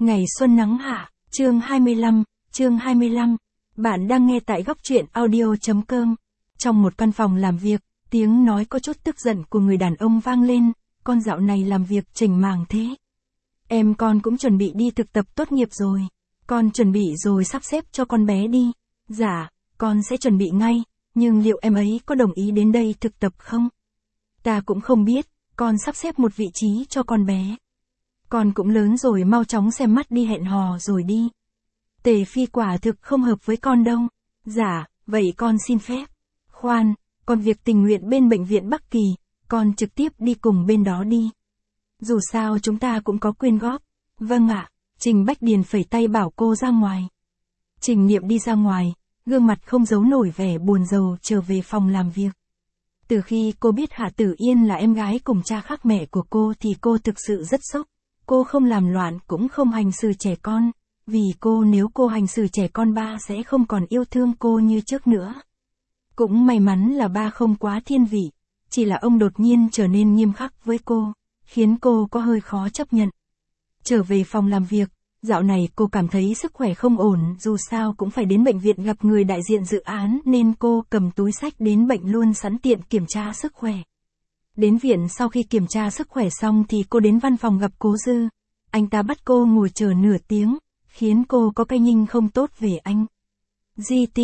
Ngày xuân nắng hạ, chương 25. Bạn đang nghe tại góc truyện audio.com. Trong một căn phòng làm việc, tiếng nói có chút tức giận của người đàn ông vang lên, con dạo này làm việc chểnh mảng thế. Con cũng chuẩn bị đi thực tập tốt nghiệp rồi. Con chuẩn bị rồi sắp xếp cho con bé đi. Dạ, con sẽ chuẩn bị ngay, nhưng liệu em ấy có đồng ý đến đây thực tập không? Ta cũng không biết, con sắp xếp một vị trí cho con bé. Con cũng lớn rồi, mau chóng xem mắt đi hẹn hò rồi đi. Tề Phi quả thực không hợp với con đâu. Dạ, vậy con xin phép. Khoan, còn việc tình nguyện bên bệnh viện Bắc Kỳ, con trực tiếp đi cùng bên đó đi. Dù sao chúng ta cũng có quyên góp. Vâng ạ, Trình Bách Điền phẩy tay bảo cô ra ngoài. Trình Niệm đi ra ngoài, gương mặt không giấu nổi vẻ buồn rầu trở về phòng làm việc. Từ khi cô biết Hạ Tử Yên là em gái cùng cha khác mẹ của cô thì cô thực sự rất sốc. Cô không làm loạn cũng không hành xử trẻ con, vì nếu cô hành xử trẻ con ba sẽ không còn yêu thương cô như trước nữa. Cũng may mắn là ba không quá thiên vị, chỉ là ông đột nhiên trở nên nghiêm khắc với cô, khiến cô có hơi khó chấp nhận. Trở về phòng làm việc, dạo này cô cảm thấy sức khỏe không ổn, dù sao cũng phải đến bệnh viện gặp người đại diện dự án nên cô cầm túi xách đến bệnh luôn sẵn tiện kiểm tra sức khỏe. Đến viện sau khi kiểm tra sức khỏe xong thì cô đến văn phòng gặp Cố Dư. Anh ta bắt cô ngồi chờ nửa tiếng, khiến cô có cái nhìn không tốt về anh. GT,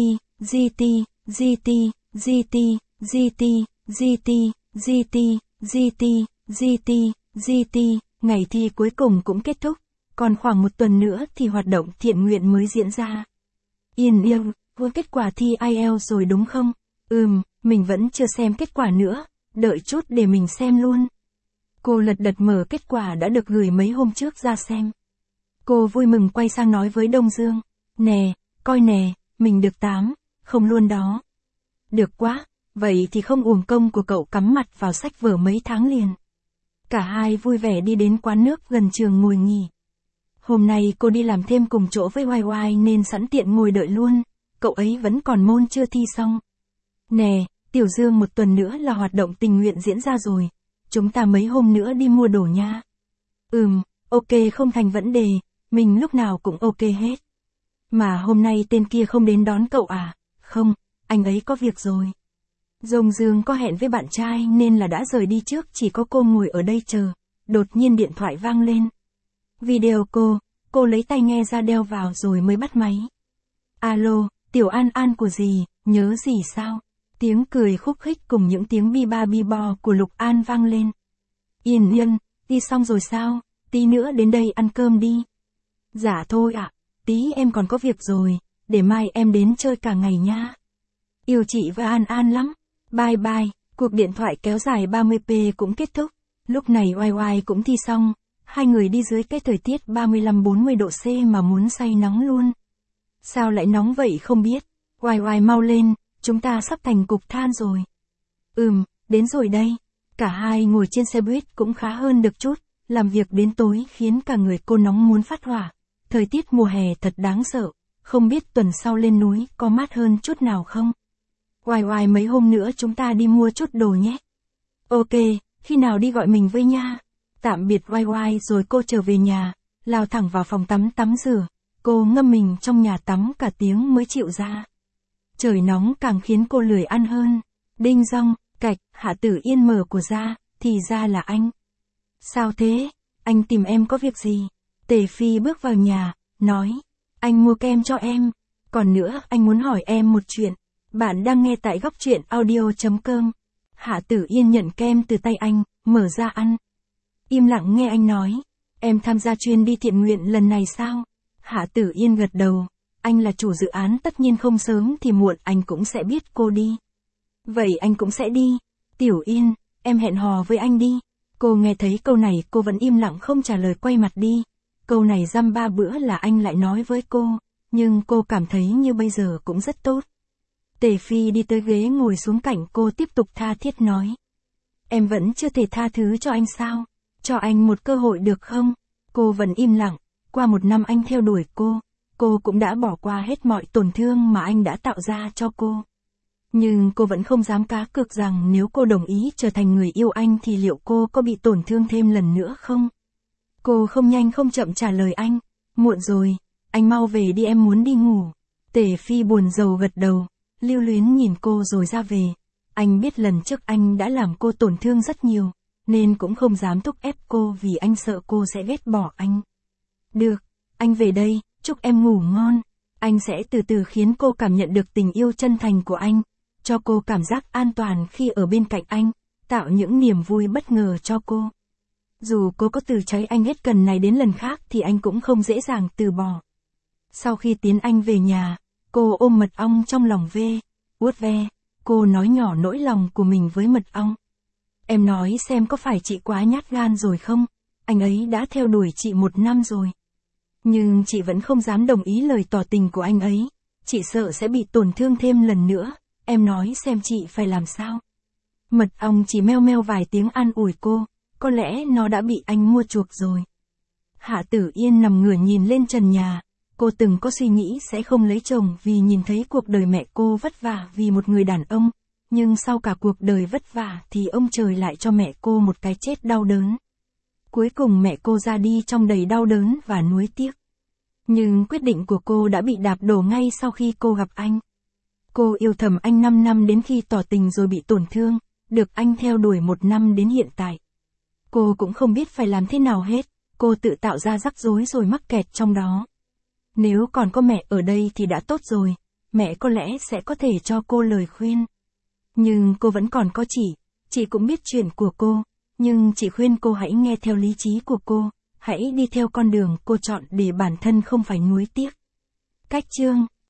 ngày thi cuối cùng cũng kết thúc, còn khoảng một tuần nữa thì hoạt động thiện nguyện mới diễn ra. Yên, vừa kết quả thi IELTS rồi đúng không? Mình vẫn chưa xem kết quả nữa, đợi chút để mình xem luôn. Cô lật đật mở kết quả đã được gửi mấy hôm trước ra xem. Cô vui mừng quay sang nói với Đông Dương, nè, coi nè, mình được 8, không luôn đó. Được quá, vậy thì không uổng công của cậu cắm mặt vào sách vở mấy tháng liền. Cả hai vui vẻ đi đến quán nước gần trường ngồi nghỉ. Hôm nay cô đi làm thêm cùng chỗ với YY nên sẵn tiện ngồi đợi luôn, cậu ấy vẫn còn môn chưa thi xong. Nè, Tiểu Dương, một tuần nữa là hoạt động tình nguyện diễn ra rồi, chúng ta mấy hôm nữa đi mua đồ nha. Ok, không thành vấn đề, mình lúc nào cũng ok hết. Mà hôm nay tên kia không đến đón cậu à? Không, anh ấy có việc rồi. Dông Dương có hẹn với bạn trai nên là đã rời đi trước, chỉ có cô ngồi ở đây chờ. Đột nhiên điện thoại vang lên. Video cô lấy tai nghe ra đeo vào rồi mới bắt máy. Alo, Tiểu An của dì, nhớ gì sao? Tiếng cười khúc khích cùng những tiếng bi ba bi bò của Lục An vang lên. Yên, đi xong rồi sao? Tí nữa đến đây ăn cơm đi. Dạ thôi ạ, tí em còn có việc rồi, để mai em đến chơi cả ngày nha. Yêu chị và An lắm. Bye bye. Cuộc điện thoại kéo dài 30p cũng kết thúc. Lúc này YY cũng thi xong. Hai người đi dưới cái thời tiết 35-40 độ C mà muốn say nắng luôn. Sao lại nóng vậy không biết. YY mau lên, chúng ta sắp thành cục than rồi. Đến rồi đây. Cả hai ngồi trên xe buýt cũng khá hơn được chút. Làm việc đến tối khiến cả người cô nóng muốn phát hỏa. Thời tiết mùa hè thật đáng sợ. Không biết tuần sau lên núi có mát hơn chút nào không? YY, mấy hôm nữa chúng ta đi mua chút đồ nhé. Ok, khi nào đi gọi mình với nha. Tạm biệt YY rồi cô trở về nhà, lao thẳng vào phòng tắm rửa. Cô ngâm mình trong nhà tắm cả tiếng mới chịu ra. Trời nóng càng khiến cô lười ăn hơn. Đinh dong, cạch, Hạ Tử Yên mở của ra, thì ra là anh. Sao thế? Anh tìm em có việc gì? Tề Phi bước vào nhà, nói. Anh mua kem cho em. Còn nữa, anh muốn hỏi em một chuyện. Bạn đang nghe tại góc truyện audio.com. Hạ Tử Yên nhận kem từ tay anh, mở ra ăn. Im lặng nghe anh nói. Em tham gia chuyến đi thiện nguyện lần này sao? Hạ Tử Yên gật đầu. Anh là chủ dự án, tất nhiên không sớm thì muộn anh cũng sẽ biết cô đi. Vậy anh cũng sẽ đi. Tiểu Yên, em hẹn hò với anh đi. Cô nghe thấy câu này cô vẫn im lặng không trả lời, quay mặt đi. Câu này dăm ba bữa là anh lại nói với cô, nhưng cô cảm thấy như bây giờ cũng rất tốt. Tề Phi đi tới ghế ngồi xuống cạnh cô, tiếp tục tha thiết nói. Em vẫn chưa thể tha thứ cho anh sao? Cho anh một cơ hội được không? Cô vẫn im lặng. Qua một năm anh theo đuổi cô cũng đã bỏ qua hết mọi tổn thương mà anh đã tạo ra cho cô. Nhưng cô vẫn không dám cá cược rằng nếu cô đồng ý trở thành người yêu anh thì liệu cô có bị tổn thương thêm lần nữa không? Cô không nhanh không chậm trả lời anh. Muộn rồi, anh mau về đi, em muốn đi ngủ. Tề Phi buồn rầu gật đầu, lưu luyến nhìn cô rồi ra về. Anh biết lần trước anh đã làm cô tổn thương rất nhiều, nên cũng không dám thúc ép cô vì anh sợ cô sẽ ghét bỏ anh. Được, anh về đây, chúc em ngủ ngon. Anh sẽ từ từ khiến cô cảm nhận được tình yêu chân thành của anh, cho cô cảm giác an toàn khi ở bên cạnh anh, tạo những niềm vui bất ngờ cho cô. Dù cô có từ chối anh hết lần này đến lần khác thì anh cũng không dễ dàng từ bỏ. Sau khi tiến anh về nhà, cô ôm mật ong trong lòng vuốt ve, cô nói nhỏ nỗi lòng của mình với mật ong. Em nói xem có phải chị quá nhát gan rồi không? Anh ấy đã theo đuổi chị 1 năm rồi. Nhưng chị vẫn không dám đồng ý lời tỏ tình của anh ấy. Chị sợ sẽ bị tổn thương thêm lần nữa. Em nói xem chị phải làm sao? Mật ong chỉ meo meo vài tiếng an ủi cô. Có lẽ nó đã bị anh mua chuộc rồi. Hạ Tử Yên nằm ngửa nhìn lên trần nhà. Cô từng có suy nghĩ sẽ không lấy chồng vì nhìn thấy cuộc đời mẹ cô vất vả vì một người đàn ông. Nhưng sau cả cuộc đời vất vả thì ông trời lại cho mẹ cô một cái chết đau đớn. Cuối cùng mẹ cô ra đi trong đầy đau đớn và nuối tiếc. Nhưng quyết định của cô đã bị đạp đổ ngay sau khi cô gặp anh. Cô yêu thầm anh 5 năm đến khi tỏ tình rồi bị tổn thương, được anh theo đuổi 1 năm đến hiện tại. Cô cũng không biết phải làm thế nào hết, cô tự tạo ra rắc rối rồi mắc kẹt trong đó. Nếu còn có mẹ ở đây thì đã tốt rồi, mẹ có lẽ sẽ có thể cho cô lời khuyên. Nhưng cô vẫn còn có chị cũng biết chuyện của cô, nhưng chị khuyên cô hãy nghe theo lý trí của cô, hãy đi theo con đường cô chọn để bản thân không phải nuối tiếc. Cách chương